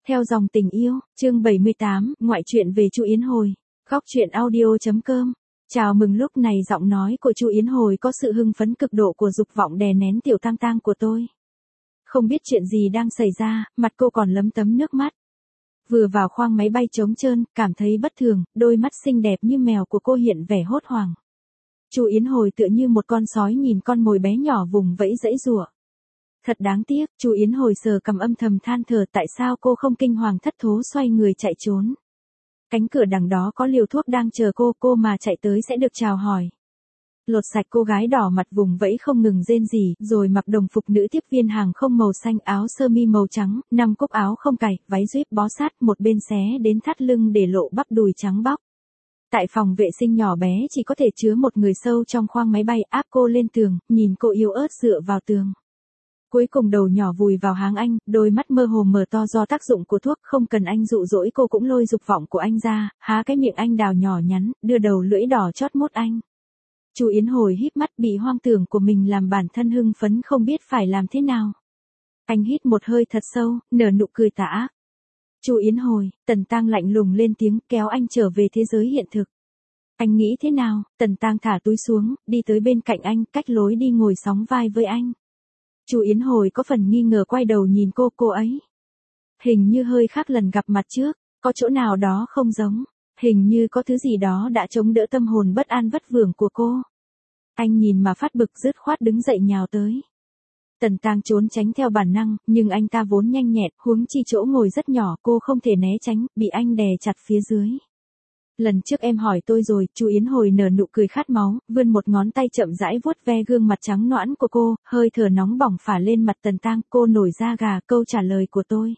Theo dòng tình yêu, chương 78, ngoại truyện về Chu Yến Hồi. Góc truyện audio.com. Chào mừng, lúc này giọng nói của Chu Yến Hồi có sự hưng phấn cực độ của dục vọng đè nén tiểu tang tang của tôi. Không biết chuyện gì đang xảy ra, mặt cô còn lấm tấm nước mắt. Vừa vào khoang máy bay trống trơn, cảm thấy bất thường, đôi mắt xinh đẹp như mèo của cô hiện vẻ hốt hoảng. Chu Yến Hồi tựa như một con sói nhìn con mồi bé nhỏ vùng vẫy giãy giụa. Thật đáng tiếc, Chu Yến Hồi sờ cằm âm thầm than thở tại sao cô không kinh hoàng thất thố xoay người chạy trốn. Cánh cửa đằng đó có liều thuốc đang chờ cô mà chạy tới sẽ được chào hỏi. Lột sạch cô gái đỏ mặt vùng vẫy không ngừng rên rỉ, rồi mặc đồng phục nữ tiếp viên hàng không màu xanh, áo sơ mi màu trắng, 5 cúc áo không cài, váy zip bó sát, một bên xé đến thắt lưng để lộ bắp đùi trắng bóc. Tại phòng vệ sinh nhỏ bé chỉ có thể chứa một người sâu trong khoang máy bay, áp cô lên tường, nhìn cô yếu ớt dựa vào tường. Cuối cùng đầu nhỏ vùi vào háng anh, đôi mắt mơ hồ mở to do tác dụng của thuốc, không cần anh dụ dỗ cô cũng lôi dục vọng của anh ra, há cái miệng anh đào nhỏ nhắn, đưa đầu lưỡi đỏ chót mốt anh. Chu Yến Hồi híp mắt, bị hoang tưởng của mình làm bản thân hưng phấn không biết phải làm thế nào. Anh hít một hơi thật sâu, nở nụ cười tà ác. Chu Yến Hồi, Tần Tang lạnh lùng lên tiếng, kéo anh trở về thế giới hiện thực. Anh nghĩ thế nào? Tần Tang thả túi xuống, đi tới bên cạnh anh, cách lối đi ngồi sóng vai với anh. Chu Yến Hồi có phần nghi ngờ quay đầu nhìn cô ấy. Hình như hơi khác lần gặp mặt trước, có chỗ nào đó không giống, hình như có thứ gì đó đã chống đỡ tâm hồn bất an vất vưởng của cô. Anh nhìn mà phát bực, dứt khoát đứng dậy nhào tới. Tần Tang trốn tránh theo bản năng, nhưng anh ta vốn nhanh nhẹn, huống chi chỗ ngồi rất nhỏ, cô không thể né tránh, bị anh đè chặt phía dưới. Lần trước em hỏi tôi rồi, Chu Yến Hồi nở nụ cười khát máu, vươn một ngón tay chậm rãi vuốt ve gương mặt trắng nõn của cô, hơi thở nóng bỏng phả lên mặt Tần Tang, cô nổi da gà, câu trả lời của tôi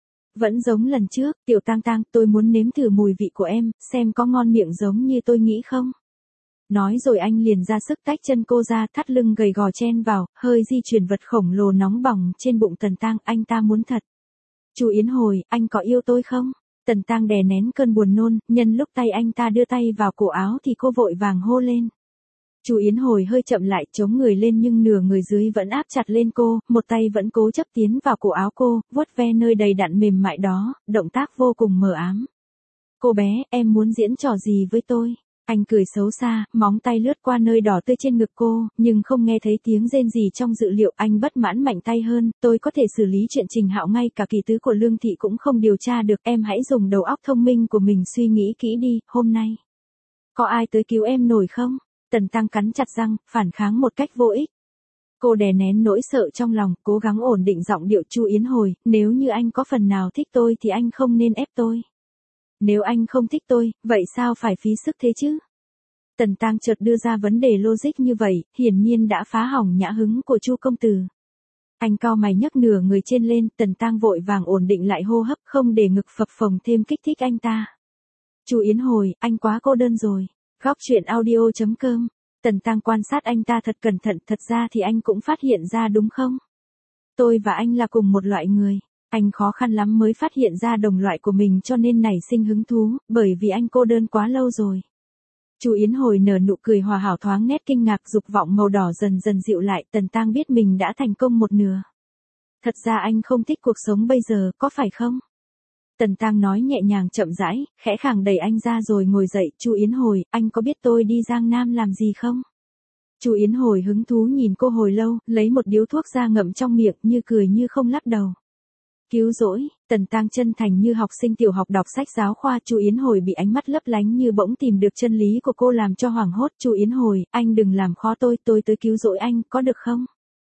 vẫn giống lần trước, tiểu Tang Tang, tôi muốn nếm thử mùi vị của em, xem có ngon miệng giống như tôi nghĩ không. Nói rồi anh liền ra sức tách chân cô ra, thắt lưng gầy gò chen vào, hơi di chuyển vật khổng lồ nóng bỏng trên bụng Tần Tang, anh ta muốn thật. Chu Yến Hồi, anh có yêu tôi không? Tần Tang đè nén cơn buồn nôn, nhân lúc tay anh ta đưa tay vào cổ áo thì cô vội vàng hô lên. Chu Yến Hồi hơi chậm lại, chống người lên nhưng nửa người dưới vẫn áp chặt lên cô, một tay vẫn cố chấp tiến vào cổ áo cô, vuốt ve nơi đầy đặn mềm mại đó, động tác vô cùng mờ ám. Cô bé, em muốn diễn trò gì với tôi? Anh cười xấu xa, móng tay lướt qua nơi đỏ tươi trên ngực cô, nhưng không nghe thấy tiếng rên gì trong dự liệu, anh bất mãn mạnh tay hơn, tôi có thể xử lý chuyện Trình Hạo, ngay cả kỳ tứ của Lương Thị cũng không điều tra được, em hãy dùng đầu óc thông minh của mình suy nghĩ kỹ đi, hôm nay có ai tới cứu em nổi không? Tần Tang cắn chặt răng, phản kháng một cách vô ích. Cô đè nén nỗi sợ trong lòng, cố gắng ổn định giọng điệu. Chu Yến Hồi, nếu như anh có phần nào thích tôi thì anh không nên ép tôi. Nếu anh không thích tôi, vậy sao phải phí sức thế chứ? Tần Tang chợt đưa ra vấn đề logic như vậy, hiển nhiên đã phá hỏng nhã hứng của Chu công tử. Anh cau mày nhấc nửa người trên lên, Tần Tang vội vàng ổn định lại hô hấp, không để ngực phập phồng thêm kích thích anh ta. Chu Yến Hồi, anh quá cô đơn rồi. Góc truyện audio.com. Tần Tang quan sát anh ta thật cẩn thận, thật ra thì anh cũng phát hiện ra đúng không? Tôi và anh là cùng một loại người. Anh khó khăn lắm mới phát hiện ra đồng loại của mình cho nên nảy sinh hứng thú, bởi vì anh cô đơn quá lâu rồi. Chu Yến Hồi nở nụ cười hòa hảo, thoáng nét kinh ngạc, dục vọng màu đỏ dần dần dịu lại, Tần Tang biết mình đã thành công một nửa. Thật ra anh không thích cuộc sống bây giờ, có phải không? Tần Tang nói nhẹ nhàng chậm rãi, khẽ khàng đẩy anh ra rồi ngồi dậy. Chu Yến Hồi, anh có biết tôi đi Giang Nam làm gì không? Chu Yến Hồi hứng thú nhìn cô hồi lâu, lấy một điếu thuốc ra ngậm trong miệng, như cười như không lắc đầu. Cứu rỗi. Tần Tang chân thành như học sinh tiểu học đọc sách giáo khoa. Chu Yến Hồi bị ánh mắt lấp lánh như bỗng tìm được chân lý của cô làm cho hoảng hốt. Chu Yến Hồi, anh đừng làm khó tôi tới cứu rỗi anh, có được không?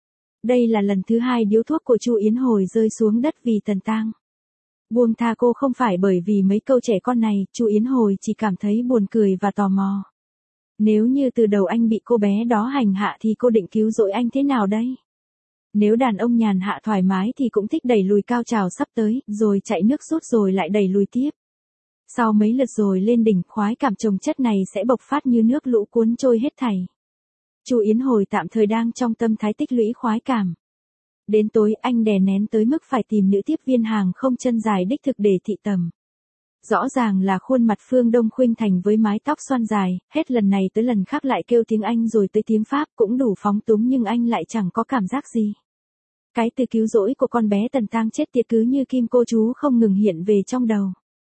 Đây là lần thứ hai điếu thuốc của Chu Yến Hồi rơi xuống đất vì Tần Tang buông tha cô không phải bởi vì mấy câu trẻ con này, Chu Yến Hồi chỉ cảm thấy buồn cười và tò mò. Nếu như từ đầu anh bị cô bé đó hành hạ thì cô định cứu rỗi anh thế nào đây? Nếu đàn ông nhàn hạ thoải mái thì cũng thích đẩy lùi cao trào sắp tới, rồi chạy nước rút rồi lại đẩy lùi tiếp. Sau mấy lượt rồi lên đỉnh, khoái cảm chồng chất này sẽ bộc phát như nước lũ cuốn trôi hết thảy. Chu Yến Hồi tạm thời đang trong tâm thái tích lũy khoái cảm. Đến tối anh đè nén tới mức phải tìm nữ tiếp viên hàng không chân dài đích thực để thị tầm. Rõ ràng là khuôn mặt Phương Đông khuynh thành với mái tóc xoăn dài, hết lần này tới lần khác lại kêu tiếng Anh rồi tới tiếng Pháp, cũng đủ phóng túng nhưng anh lại chẳng có cảm giác gì. Cái từ cứu rỗi của con bé Tần Tang chết tiệt cứ như kim cô chú không ngừng hiện về trong đầu.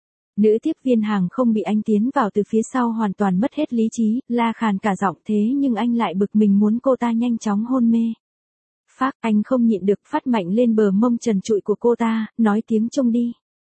Nữ tiếp viên hàng không bị anh tiến vào từ phía sau hoàn toàn mất hết lý trí, la khàn cả giọng thế nhưng anh lại bực mình muốn cô ta nhanh chóng hôn mê. Phác, anh không nhịn được phát mạnh lên bờ mông trần trụi của cô ta, nói tiếng Trung đi.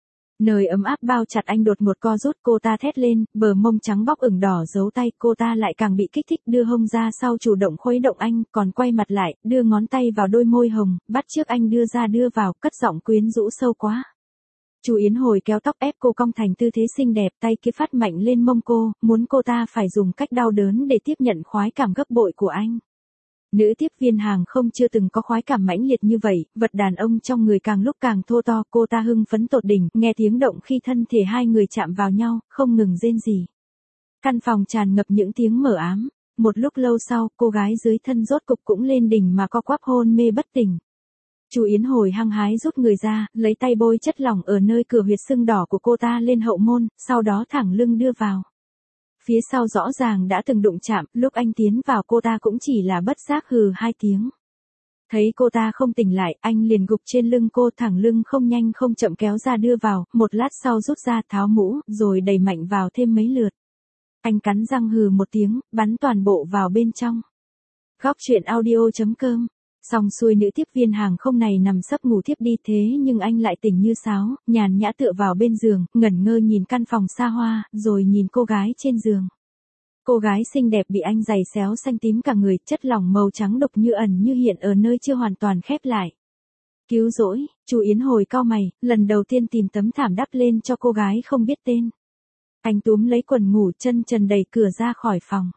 Nơi ấm áp bao chặt anh đột ngột co rút, cô ta thét lên, bờ mông trắng bóc ửng đỏ giấu tay, cô ta lại càng bị kích thích đưa hông ra sau chủ động khuấy động anh, còn quay mặt lại, đưa ngón tay vào đôi môi hồng, bắt chước anh đưa ra đưa vào, cất giọng quyến rũ sâu quá. Chu Yến Hồi kéo tóc ép cô cong thành tư thế xinh đẹp, tay kia phát mạnh lên mông cô, muốn cô ta phải dùng cách đau đớn để tiếp nhận khoái cảm gấp bội của anh. Nữ tiếp viên hàng không chưa từng có khoái cảm mãnh liệt như vậy, vật đàn ông trong người càng lúc càng thô to, cô ta hưng phấn tột đỉnh, nghe tiếng động khi thân thể hai người chạm vào nhau, không ngừng rên rỉ. Căn phòng tràn ngập những tiếng mờ ám, một lúc lâu sau, cô gái dưới thân rốt cục cũng lên đỉnh mà co quắp hôn mê bất tỉnh. Chu Yến Hồi hăng hái rút người ra, lấy tay bôi chất lỏng ở nơi cửa huyệt sưng đỏ của cô ta lên hậu môn, sau đó thẳng lưng đưa vào. Phía sau rõ ràng đã từng đụng chạm, lúc anh tiến vào cô ta cũng chỉ là bất giác hừ hai tiếng. Thấy cô ta không tỉnh lại, anh liền gục trên lưng cô, thẳng lưng không nhanh không chậm kéo ra đưa vào, một lát sau rút ra tháo mũ, rồi đẩy mạnh vào thêm mấy lượt. Anh cắn răng hừ một tiếng, bắn toàn bộ vào bên trong. Góc truyện audio.com. Xong xuôi nữ tiếp viên hàng không này nằm sấp ngủ thiếp đi, thế nhưng anh lại tỉnh như sáo, nhàn nhã tựa vào bên giường, ngẩn ngơ nhìn căn phòng xa hoa, rồi nhìn cô gái trên giường. Cô gái xinh đẹp bị anh giày xéo xanh tím cả người, chất lỏng màu trắng đục như ẩn như hiện ở nơi chưa hoàn toàn khép lại. Cứu rỗi, Chu Yến Hồi cau mày, lần đầu tiên tìm tấm thảm đắp lên cho cô gái không biết tên. Anh túm lấy quần ngủ, chân trần đẩy cửa ra khỏi phòng.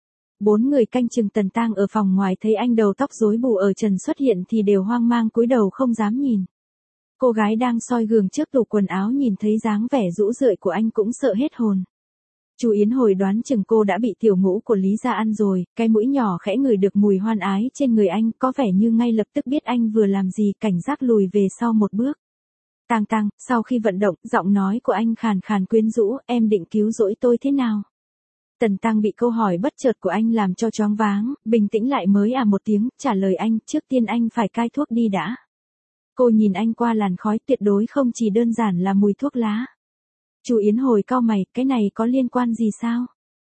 4 người canh chừng Tần Tang ở phòng ngoài thấy anh đầu tóc rối bù ở trần xuất hiện thì đều hoang mang cúi đầu không dám nhìn. Cô gái đang soi gương trước tủ quần áo nhìn thấy dáng vẻ rũ rượi của anh cũng sợ hết hồn. Chu Yến Hồi đoán chừng cô đã bị tiểu ngũ của Lý gia ăn rồi, cái mũi nhỏ khẽ ngửi được mùi hoan ái trên người anh, có vẻ như ngay lập tức biết anh vừa làm gì, cảnh giác lùi về sau một bước. Tang Tang, sau khi vận động, giọng nói của anh khàn khàn quyến rũ, em định cứu rỗi tôi thế nào? Tần Tang bị câu hỏi bất chợt của anh làm cho choáng váng, bình tĩnh lại mới một tiếng, trả lời anh, trước tiên anh phải cai thuốc đi đã. Cô nhìn anh qua làn khói, tuyệt đối không chỉ đơn giản là mùi thuốc lá. Chu Yến Hồi cau mày, cái này có liên quan gì sao?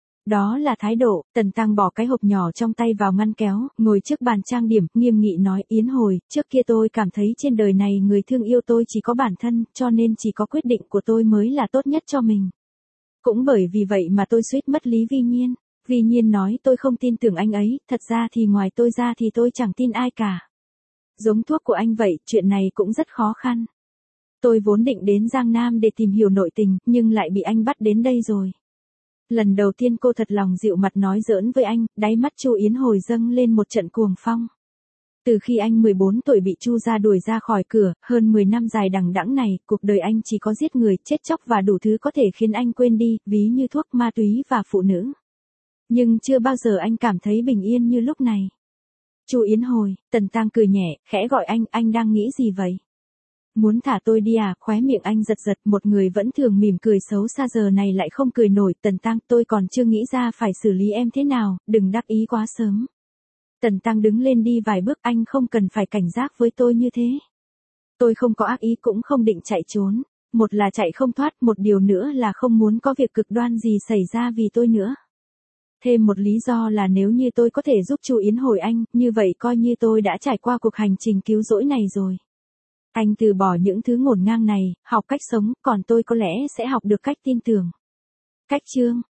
Đó là thái độ. Tần Tang bỏ cái hộp nhỏ trong tay vào ngăn kéo, ngồi trước bàn trang điểm, nghiêm nghị nói, Yến Hồi, trước kia tôi cảm thấy trên đời này người thương yêu tôi chỉ có bản thân, cho nên chỉ có quyết định của tôi mới là tốt nhất cho mình. Cũng bởi vì vậy mà tôi suýt mất Lý Vi Nhiên. Vi Nhiên nói tôi không tin tưởng anh ấy, thật ra thì ngoài tôi ra thì tôi chẳng tin ai cả. Giống thuốc của anh vậy, chuyện này cũng rất khó khăn. Tôi vốn định đến Giang Nam để tìm hiểu nội tình, nhưng lại bị anh bắt đến đây rồi. Lần đầu tiên cô thật lòng dịu mặt nói giỡn với anh, đáy mắt Chu Yến Hồi dâng lên một trận cuồng phong. Từ khi anh 14 tuổi bị Chu gia đuổi ra khỏi cửa, hơn 10 năm dài đằng đẵng này, cuộc đời anh chỉ có giết người, chết chóc và đủ thứ có thể khiến anh quên đi, ví như thuốc, ma túy và phụ nữ. Nhưng chưa bao giờ anh cảm thấy bình yên như lúc này. Chu Yến Hồi, Tần Tang cười nhẹ, khẽ gọi anh đang nghĩ gì vậy? Muốn thả tôi đi à? Khóe miệng anh giật giật, một người vẫn thường mỉm cười xấu xa giờ này lại không cười nổi. Tần Tang, tôi còn chưa nghĩ ra phải xử lý em thế nào, đừng đắc ý quá sớm. Tần Tang đứng lên đi vài bước, anh không cần phải cảnh giác với tôi như thế. Tôi không có ác ý cũng không định chạy trốn. Một là chạy không thoát, một điều nữa là không muốn có việc cực đoan gì xảy ra vì tôi nữa. Thêm một lý do là nếu như tôi có thể giúp Chu Yến Hồi anh, như vậy coi như tôi đã trải qua cuộc hành trình cứu rỗi này rồi. Anh từ bỏ những thứ ngổn ngang này, học cách sống, còn tôi có lẽ sẽ học được cách tin tưởng. Cách chương